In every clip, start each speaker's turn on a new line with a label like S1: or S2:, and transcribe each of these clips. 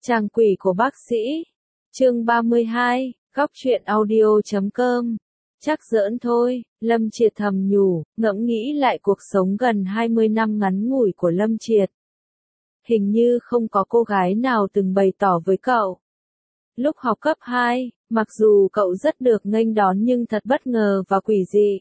S1: Chàng quỷ của bác sĩ. Chương 32, góc truyện audio.com. Chắc giỡn thôi, Lâm Triệt thầm nhủ, ngẫm nghĩ lại cuộc sống gần 20 năm ngắn ngủi của Lâm Triệt. Hình như không có cô gái nào từng bày tỏ với cậu. Lúc học cấp 2, mặc dù cậu rất được nghênh đón nhưng thật bất ngờ và quỷ dị.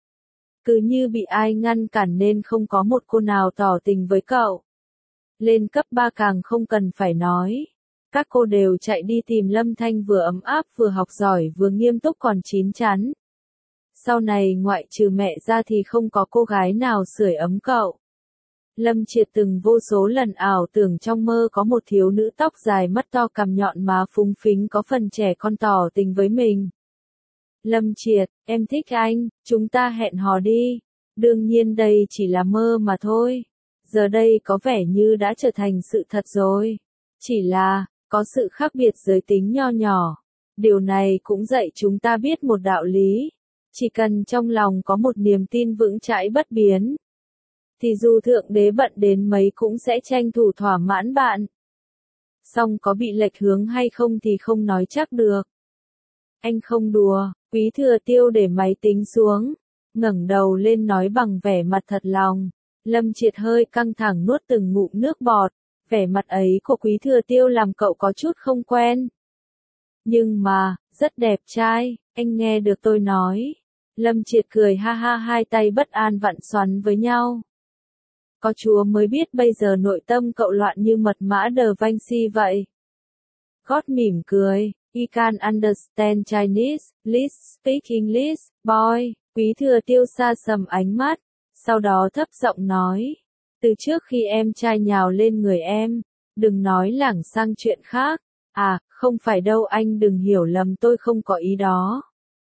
S1: Cứ như bị ai ngăn cản nên không có một cô nào tỏ tình với cậu. Lên cấp 3 càng không cần phải nói. Các cô đều chạy đi tìm Lâm Thanh vừa ấm áp vừa học giỏi vừa nghiêm túc còn chín chắn. Sau này ngoại trừ mẹ ra thì không có cô gái nào sưởi ấm cậu. Lâm Triệt từng vô số lần ảo tưởng trong mơ có một thiếu nữ tóc dài mắt to cằm nhọn má phúng phính có phần trẻ con tỏ tình với mình. Lâm Triệt, em thích anh, chúng ta hẹn hò đi. Đương nhiên đây chỉ là mơ mà thôi. Giờ đây có vẻ như đã trở thành sự thật rồi. Chỉ là, có sự khác biệt giới tính nho nhỏ. Điều này cũng dạy chúng ta biết một đạo lý. Chỉ cần trong lòng có một niềm tin vững chãi bất biến, thì dù thượng đế bận đến mấy cũng sẽ tranh thủ thỏa mãn bạn. Song có bị lệch hướng hay không thì không nói chắc được. Anh không đùa, Quý Thừa Tiêu để máy tính xuống, ngẩng đầu lên nói bằng vẻ mặt thật lòng. Lâm Triệt hơi căng thẳng nuốt từng ngụm nước bọt, vẻ mặt ấy của Quý Thừa Tiêu làm cậu có chút không quen. Nhưng mà, rất đẹp trai, anh nghe được tôi nói. Lâm Triệt cười ha ha, hai tay bất an vặn xoắn với nhau. Có Chúa mới biết bây giờ nội tâm cậu loạn như mật mã Da Vinci vậy. God mỉm cười, "You can understand Chinese, let's speak English, boy." Quý Thừa Tiêu xa sầm ánh mắt, sau đó thấp giọng nói. Từ trước khi em trai nhào lên người em, đừng nói lảng sang chuyện khác. À, không phải đâu, anh đừng hiểu lầm, tôi không có ý đó.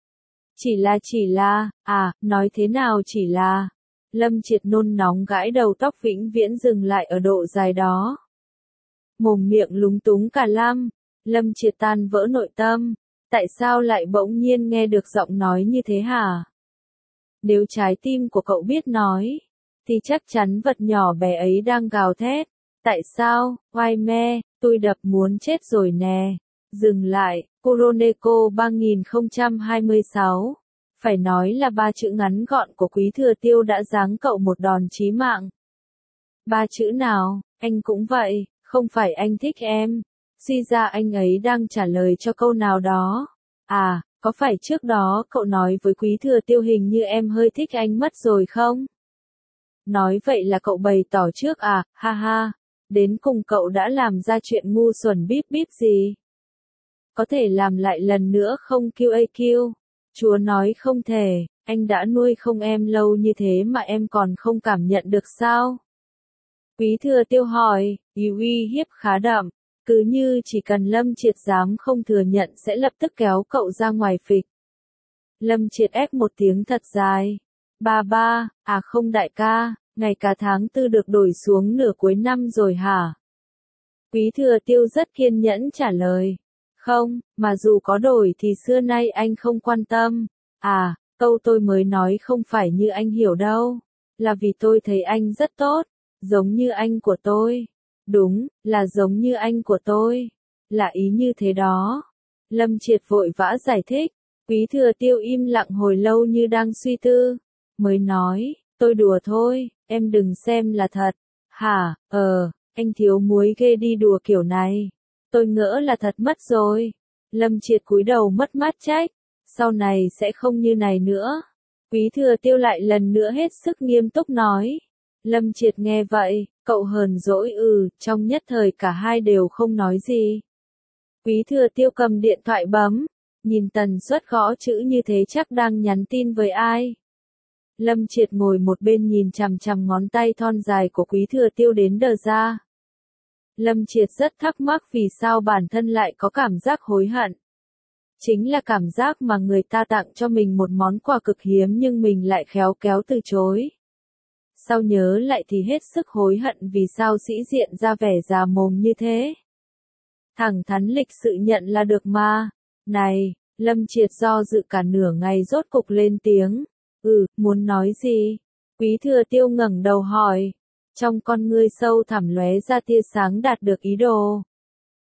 S1: Chỉ là, nói thế nào chỉ là. Lâm Triệt nôn nóng gãi đầu tóc vĩnh viễn dừng lại ở độ dài đó. Mồm miệng lúng túng cả lăm, Lâm Triệt tan vỡ nội tâm. Tại sao lại bỗng nhiên nghe được giọng nói như thế hả? Nếu trái tim của cậu biết nói, thì chắc chắn vật nhỏ bé ấy đang gào thét. Tại sao, oai me, tôi đập muốn chết rồi nè. Dừng lại, Kuroneko 3026. Phải nói là ba chữ ngắn gọn của Quý Thừa Tiêu đã giáng cậu một đòn chí mạng. Ba chữ nào, anh cũng vậy, không phải anh thích em. Suy ra anh ấy đang trả lời cho câu nào đó. À, có phải trước đó cậu nói với Quý Thừa Tiêu hình như em hơi thích anh mất rồi không? Nói vậy là cậu bày tỏ trước à, ha ha. Đến cùng cậu đã làm ra chuyện ngu xuẩn bíp bíp gì? Có thể làm lại lần nữa không QAQ? Chúa nói không thể, anh đã nuôi không em lâu như thế mà em còn không cảm nhận được sao? Quý Thừa Tiêu hỏi, uy hiếp khá đậm, cứ như chỉ cần Lâm Triệt dám không thừa nhận sẽ lập tức kéo cậu ra ngoài phịch. Lâm Triệt ép một tiếng thật dài. Ba, không đại ca, ngày cả tháng tư được đổi xuống nửa cuối năm rồi hả? Quý Thừa Tiêu rất kiên nhẫn trả lời. Không, mà dù có đổi thì xưa nay anh không quan tâm. À, câu tôi mới nói không phải như anh hiểu đâu. Là vì tôi thấy anh rất tốt, giống như anh của tôi. Đúng, là giống như anh của tôi. Là ý như thế đó. Lâm Triệt vội vã giải thích. Quý Thừa Tiêu im lặng hồi lâu như đang suy tư. Mới nói, tôi đùa thôi, em đừng xem là thật. Hả, anh thiếu muối ghê đi đùa kiểu này. Tôi ngỡ là thật mất rồi. Lâm Triệt cúi đầu mất mát trách. Sau này sẽ không như này nữa. Quý Thừa Tiêu lại lần nữa hết sức nghiêm túc nói. Lâm Triệt nghe vậy, cậu hờn dỗi trong nhất thời cả hai đều không nói gì. Quý Thừa Tiêu cầm điện thoại bấm, nhìn tần suất gõ chữ như thế chắc đang nhắn tin với ai. Lâm Triệt ngồi một bên nhìn chằm chằm ngón tay thon dài của Quý Thừa Tiêu đến đờ ra. Lâm Triệt rất thắc mắc vì sao bản thân lại có cảm giác hối hận. Chính là cảm giác mà người ta tặng cho mình một món quà cực hiếm nhưng mình lại khéo kéo từ chối. Sau nhớ lại thì hết sức hối hận vì sao sĩ diện ra vẻ già mồm như thế. Thẳng thắn lịch sự nhận là được mà. Này, Lâm Triệt do dự cả nửa ngày rốt cục lên tiếng. Muốn nói gì? Quý Thừa Tiêu ngẩng đầu hỏi. Trong con ngươi sâu thẳm lóe ra tia sáng đạt được ý đồ.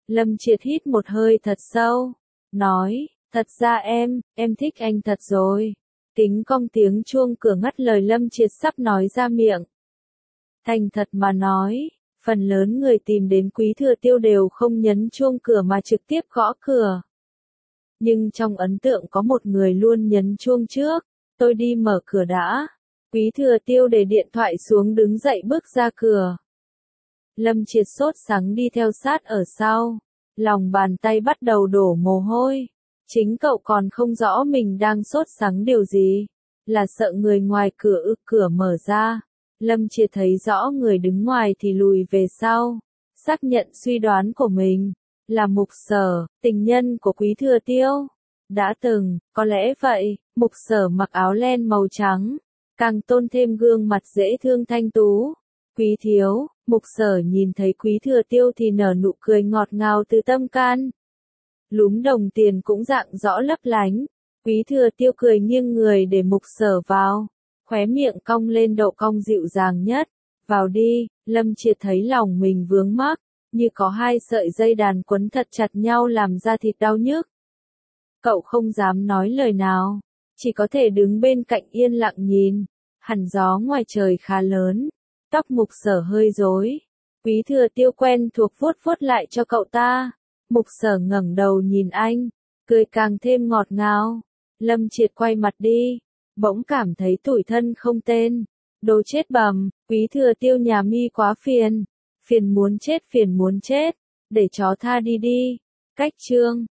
S1: Lâm Triệt hít một hơi thật sâu, nói, thật ra em thích anh thật rồi. Kính cong tiếng chuông cửa ngắt lời Lâm Triệt sắp nói ra miệng. Thành thật mà nói, phần lớn người tìm đến Quý Thừa Tiêu đều không nhấn chuông cửa mà trực tiếp gõ cửa. Nhưng trong ấn tượng có một người luôn nhấn chuông trước, tôi đi mở cửa đã. Quý Thừa Tiêu để điện thoại xuống đứng dậy bước ra cửa. Lâm Triệt sốt sắng đi theo sát ở sau, lòng bàn tay bắt đầu đổ mồ hôi. Chính cậu còn không rõ mình đang sốt sắng điều gì, là sợ người ngoài cửa cửa mở ra. Lâm Triệt thấy rõ người đứng ngoài thì lùi về sau, xác nhận suy đoán của mình, là Mục Sở, tình nhân của Quý Thừa Tiêu. Đã từng, có lẽ vậy, Mục Sở mặc áo len màu trắng, càng tôn thêm gương mặt dễ thương thanh tú. Quý thiếu, Mục Sở nhìn thấy Quý Thừa Tiêu thì nở nụ cười ngọt ngào từ tâm can. Lúm đồng tiền cũng rạng rõ lấp lánh. Quý Thừa Tiêu cười nghiêng người để Mục Sở vào, khóe miệng cong lên độ cong dịu dàng nhất. Vào đi. Lâm Triệt thấy lòng mình vướng mắc, như có hai sợi dây đàn quấn thật chặt nhau làm da thịt đau nhức. Cậu không dám nói lời nào, chỉ có thể đứng bên cạnh yên lặng nhìn. Hẳn gió ngoài trời khá lớn, tóc Mục Sở hơi rối. Quý Thừa Tiêu quen thuộc vuốt vuốt lại cho cậu ta. Mục Sở ngẩng đầu nhìn anh, cười càng thêm ngọt ngào. Lâm Triệt quay mặt đi, bỗng cảm thấy tủi thân không tên. Đồ chết bầm, Quý Thừa Tiêu nhà mi quá phiền. Phiền muốn chết, để chó tha đi đi. Cách chương